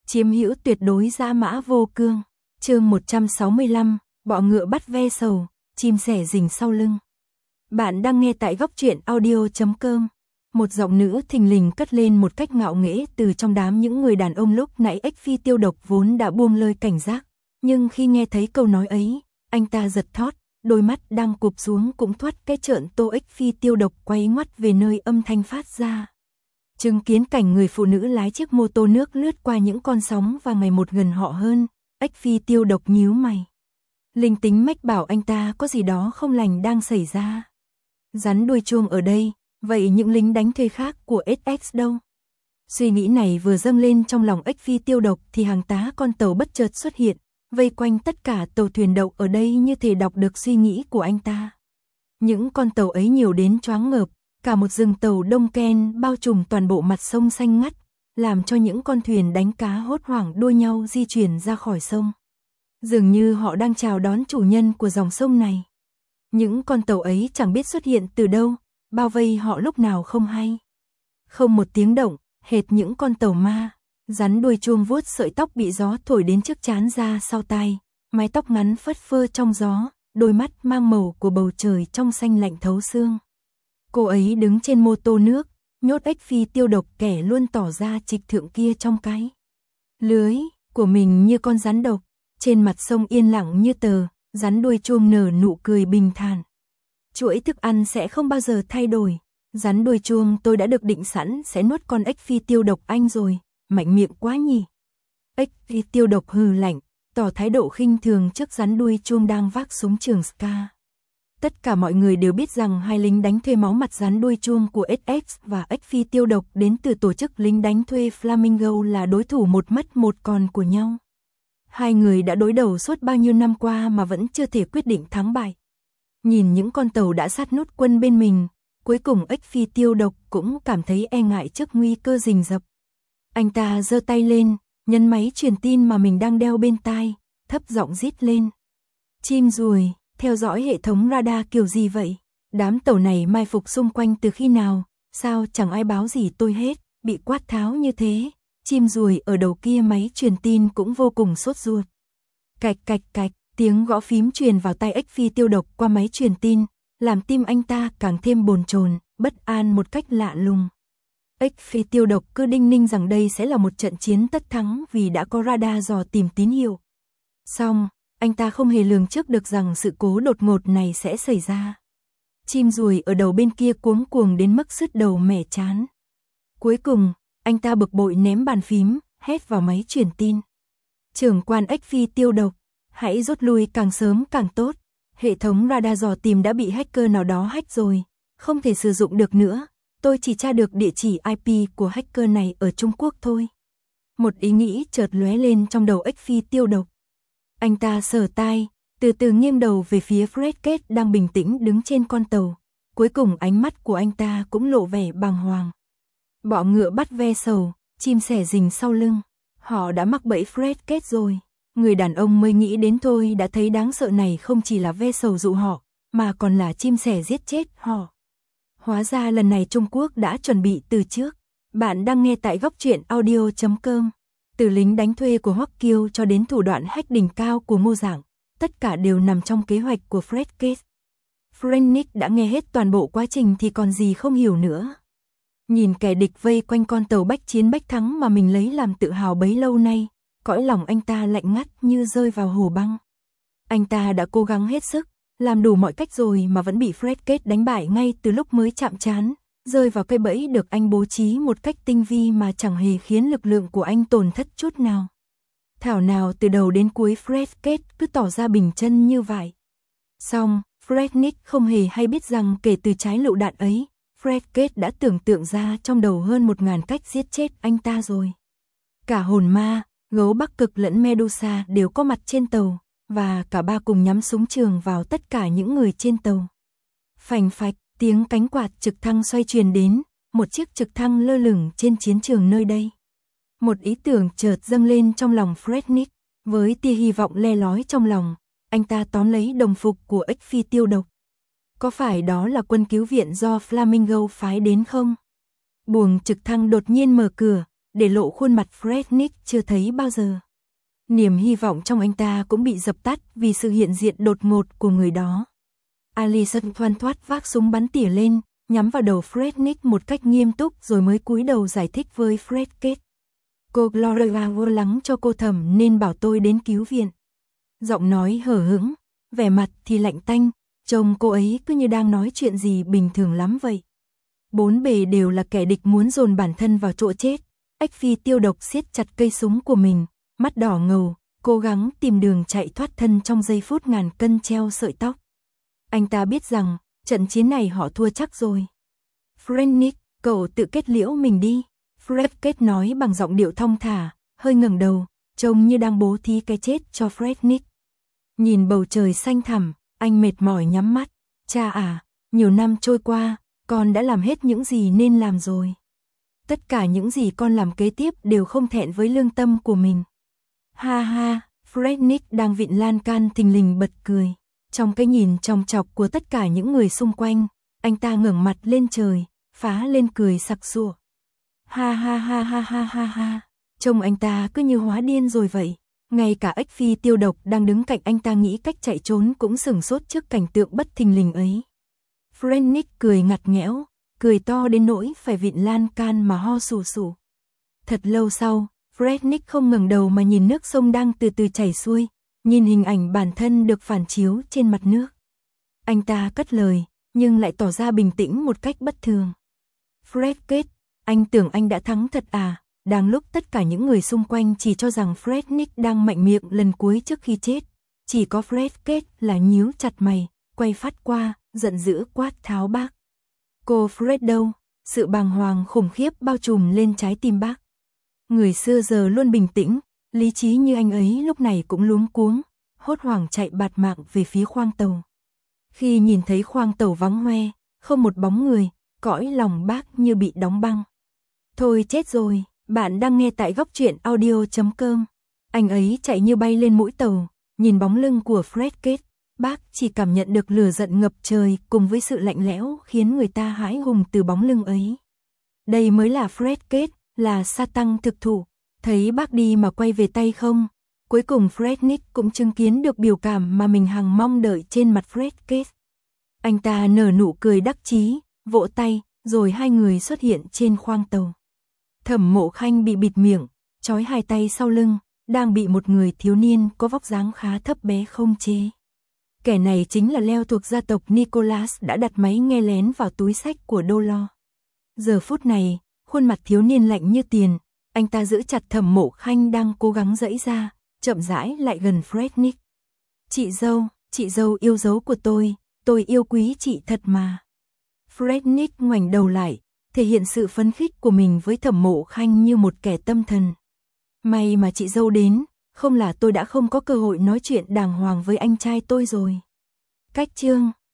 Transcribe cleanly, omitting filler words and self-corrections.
chiếm hữu tuyệt đối dã mã vô cương. Chương 165, bọ ngựa bắt ve sầu, chim sẻ rình sau lưng. Bạn đang nghe tại góc truyện audio.com. Một giọng nữ thình lình cất lên một cách ngạo nghễ từ trong đám những người đàn ông lúc nãy ếch phi tiêu độc vốn đã buông lơi cảnh giác. Nhưng khi nghe thấy câu nói ấy, anh ta giật thót, đôi mắt đang cụp xuống cũng thoát cái trợn. Tô ếch phi tiêu độc quay ngoắt về nơi âm thanh phát ra. Chứng kiến cảnh người phụ nữ lái chiếc mô tô nước lướt qua những con sóng và ngày một gần họ hơn, ếch phi tiêu độc nhíu mày. Linh tính mách bảo anh ta có gì đó không lành đang xảy ra. Rắn đuôi chuông ở đây, vậy những lính đánh thuê khác của SX đâu? Suy nghĩ này vừa dâng lên trong lòng ếch phi tiêu độc thì hàng tá con tàu bất chợt xuất hiện, vây quanh tất cả tàu thuyền đậu ở đây như thể đọc được suy nghĩ của anh ta. Những con tàu ấy nhiều đến choáng ngợp, cả một rừng tàu đông ken bao trùm toàn bộ mặt sông xanh ngắt, làm cho những con thuyền đánh cá hốt hoảng đua nhau di chuyển ra khỏi sông. Dường như họ đang chào đón chủ nhân của dòng sông này. Những con tàu ấy chẳng biết xuất hiện từ đâu, bao vây họ lúc nào không hay. Không một tiếng động, hệt những con tàu ma. Rắn đuôi chuông vuốt sợi tóc bị gió thổi đến trước trán ra sau tai, mái tóc ngắn phất phơ trong gió, đôi mắt mang màu của bầu trời trong xanh lạnh thấu xương. Cô ấy đứng trên mô tô nước, nhốt ếch phi tiêu độc kẻ luôn tỏ ra trịch thượng kia trong cái lưới của mình như con rắn độc. Trên mặt sông yên lặng như tờ, rắn đuôi chuông nở nụ cười bình thản. Chuỗi thức ăn sẽ không bao giờ thay đổi. Rắn đuôi chuông, tôi đã được định sẵn sẽ nuốt con ếch phi tiêu độc anh rồi, mạnh miệng quá nhỉ. Ếch phi tiêu độc hừ lạnh, tỏ thái độ khinh thường trước rắn đuôi chuông đang vác súng trường Ska. Tất cả mọi người đều biết rằng hai lính đánh thuê máu mặt rắn đuôi chuông của SX và ếch phi tiêu độc đến từ tổ chức lính đánh thuê Flamingo là đối thủ một mất một còn của nhau. Hai người đã đối đầu suốt bao nhiêu năm qua mà vẫn chưa thể quyết định thắng bại. Nhìn những con tàu đã sát nút quân bên mình, cuối cùng ếch phi tiêu độc cũng cảm thấy e ngại trước nguy cơ rình rập. Anh ta giơ tay lên, nhấn máy truyền tin mà mình đang đeo bên tai, thấp giọng rít lên. Chim ruồi, theo dõi hệ thống radar kiểu gì vậy? Đám tàu này mai phục xung quanh từ khi nào? Sao chẳng ai báo gì tôi hết, bị quát tháo như thế? Chim ruồi ở đầu kia máy truyền tin cũng vô cùng sốt ruột. Cạch cạch cạch, tiếng gõ phím truyền vào tai ếch phi tiêu độc qua máy truyền tin, làm tim anh ta càng thêm bồn chồn, bất an một cách lạ lùng. Ếch phi tiêu độc cứ đinh ninh rằng đây sẽ là một trận chiến tất thắng vì đã có radar dò tìm tín hiệu. Xong, anh ta không hề lường trước được rằng sự cố đột ngột này sẽ xảy ra. Chim ruồi ở đầu bên kia cuống cuồng đến mức sứt đầu mẻ chán. Cuối cùng, anh ta bực bội ném bàn phím, hét vào máy truyền tin. Trưởng quan ếch phi tiêu độc, hãy rút lui càng sớm càng tốt. Hệ thống radar dò tìm đã bị hacker nào đó hack rồi, không thể sử dụng được nữa. Tôi chỉ tra được địa chỉ IP của hacker này ở Trung Quốc thôi. Một ý nghĩ chợt lóe lên trong đầu ếch phi tiêu độc. Anh ta sờ tai, từ từ nghiêng đầu về phía Fred Kết đang bình tĩnh đứng trên con tàu. Cuối cùng ánh mắt của anh ta cũng lộ vẻ bàng hoàng. Bọ ngựa bắt ve sầu, chim sẻ rình sau lưng. Họ đã mắc bẫy Fred Kết rồi. Người đàn ông mới nghĩ đến thôi đã thấy đáng sợ này không chỉ là ve sầu dụ họ, mà còn là chim sẻ giết chết họ. Hóa ra lần này Trung Quốc đã chuẩn bị từ trước. Bạn đang nghe tại góc truyện audio.com. Từ lính đánh thuê của Hoắc Kiêu cho đến thủ đoạn hack đỉnh cao của Ngô Giảng, tất cả đều nằm trong kế hoạch của Fred Kết. Frennick đã nghe hết toàn bộ quá trình thì còn gì không hiểu nữa. Nhìn kẻ địch vây quanh con tàu bách chiến bách thắng mà mình lấy làm tự hào bấy lâu nay, cõi lòng anh ta lạnh ngắt như rơi vào hồ băng. Anh ta đã cố gắng hết sức, làm đủ mọi cách rồi mà vẫn bị Fred Kết đánh bại ngay từ lúc mới chạm trán, rơi vào cây bẫy được anh bố trí một cách tinh vi mà chẳng hề khiến lực lượng của anh tổn thất chút nào. Thảo nào từ đầu đến cuối Fred Kết cứ tỏ ra bình chân như vậy. Xong, Frednick không hề hay biết rằng kể từ trái lựu đạn ấy, Fred Kết đã tưởng tượng ra trong đầu hơn 1000 cách giết chết anh ta rồi. Cả hồn ma, gấu Bắc Cực lẫn Medusa đều có mặt trên tàu, và cả ba cùng nhắm súng trường vào tất cả những người trên tàu. Phành phạch, tiếng cánh quạt trực thăng xoay truyền đến, một chiếc trực thăng lơ lửng trên chiến trường nơi đây. Một ý tưởng chợt dâng lên trong lòng Frednick, với tia hy vọng le lói trong lòng, anh ta tóm lấy đồng phục của ếch phi tiêu độc. Có phải đó là quân cứu viện do Flamingo phái đến không? Buồng trực thăng đột nhiên mở cửa, để lộ khuôn mặt Fred Nick chưa thấy bao giờ. Niềm hy vọng trong anh ta cũng bị dập tắt vì sự hiện diện đột ngột của người đó. Allison thoăn thoắt vác súng bắn tỉa lên, nhắm vào đầu Fred Nick một cách nghiêm túc rồi mới cúi đầu giải thích với Fred Kate. Cô Gloria lo lắng cho cô Thẩm nên bảo tôi đến cứu viện. Giọng nói hờ hững, vẻ mặt thì lạnh tanh, trông cô ấy cứ như đang nói chuyện gì bình thường lắm vậy. Bốn bề đều là kẻ địch muốn dồn bản thân vào chỗ chết. Ếch Phi Tiêu Độc siết chặt cây súng của mình, mắt đỏ ngầu, cố gắng tìm đường chạy thoát thân trong giây phút ngàn cân treo sợi tóc. Anh ta biết rằng, trận chiến này họ thua chắc rồi. Fred Nick, cậu tự kết liễu mình đi. Fred Kate nói bằng giọng điệu thong thả, hơi ngẩng đầu, trông như đang bố thí cái chết cho Fred Nick. Nhìn bầu trời xanh thẳm, anh mệt mỏi nhắm mắt. Cha à, nhiều năm trôi qua, con đã làm hết những gì nên làm rồi. Tất cả những gì con làm kế tiếp đều không thẹn với lương tâm của mình. Ha ha, Fred Nick đang vịn lan can thình lình bật cười. Trong cái nhìn chòng chọc của tất cả những người xung quanh, anh ta ngẩng mặt lên trời, phá lên cười sặc sụa. Ha ha ha ha ha ha ha, trông anh ta cứ như hóa điên rồi vậy. Ngay cả Ếch Phi Tiêu Độc đang đứng cạnh anh ta nghĩ cách chạy trốn cũng sửng sốt trước cảnh tượng bất thình lình ấy. Fred Nick cười ngặt nghẽo, cười to đến nỗi phải vịn lan can mà ho sù sù. Thật lâu sau, Fred Nick không ngẩng đầu mà nhìn nước sông đang từ từ chảy xuôi, nhìn hình ảnh bản thân được phản chiếu trên mặt nước. Anh ta cất lời, nhưng lại tỏ ra bình tĩnh một cách bất thường. Fred Kate, anh tưởng anh đã thắng thật à? Đang lúc tất cả những người xung quanh chỉ cho rằng Fred Nick đang mạnh miệng lần cuối trước khi chết, chỉ có Fred Kate là nhíu chặt mày, quay phát qua, giận dữ quát tháo bác. Cô Fred đâu? Sự bàng hoàng khủng khiếp bao trùm lên trái tim bác. Người xưa giờ luôn bình tĩnh, lý trí như anh ấy lúc này cũng luống cuống, hốt hoảng chạy bạt mạng về phía khoang tàu. Khi nhìn thấy khoang tàu vắng hoe, không một bóng người, cõi lòng bác như bị đóng băng. Thôi chết rồi, bạn đang nghe tại góc truyện audio.com. Anh ấy chạy như bay lên mũi tàu, nhìn bóng lưng của Fred Kate, bác chỉ cảm nhận được lửa giận ngập trời cùng với sự lạnh lẽo khiến người ta hãi hùng từ bóng lưng ấy. Đây mới là Fred Kate, là sa tăng thực thụ. Thấy bác đi mà quay về tay không? Cuối cùng Fred Nick cũng chứng kiến được biểu cảm mà mình hằng mong đợi trên mặt Fred Kate. Anh ta nở nụ cười đắc chí, vỗ tay, rồi hai người xuất hiện trên khoang tàu. Thẩm Mộ Khanh bị bịt miệng, trói hai tay sau lưng, đang bị một người thiếu niên có vóc dáng khá thấp bé không chế. Kẻ này chính là Leo thuộc gia tộc Nicholas đã đặt máy nghe lén vào túi sách của Dolores. Giờ phút này, khuôn mặt thiếu niên lạnh như tiền, anh ta giữ chặt Thẩm Mộ Khanh đang cố gắng giãy ra, chậm rãi lại gần Fred Nick. Chị dâu yêu dấu của tôi yêu quý chị thật mà. Fred Nick ngoảnh đầu lại, thể hiện sự phấn khích của mình với Thẩm Mộ Khanh như một kẻ tâm thần. May mà chị dâu đến, không là tôi đã không có cơ hội nói chuyện đàng hoàng với anh trai tôi rồi. Cách chương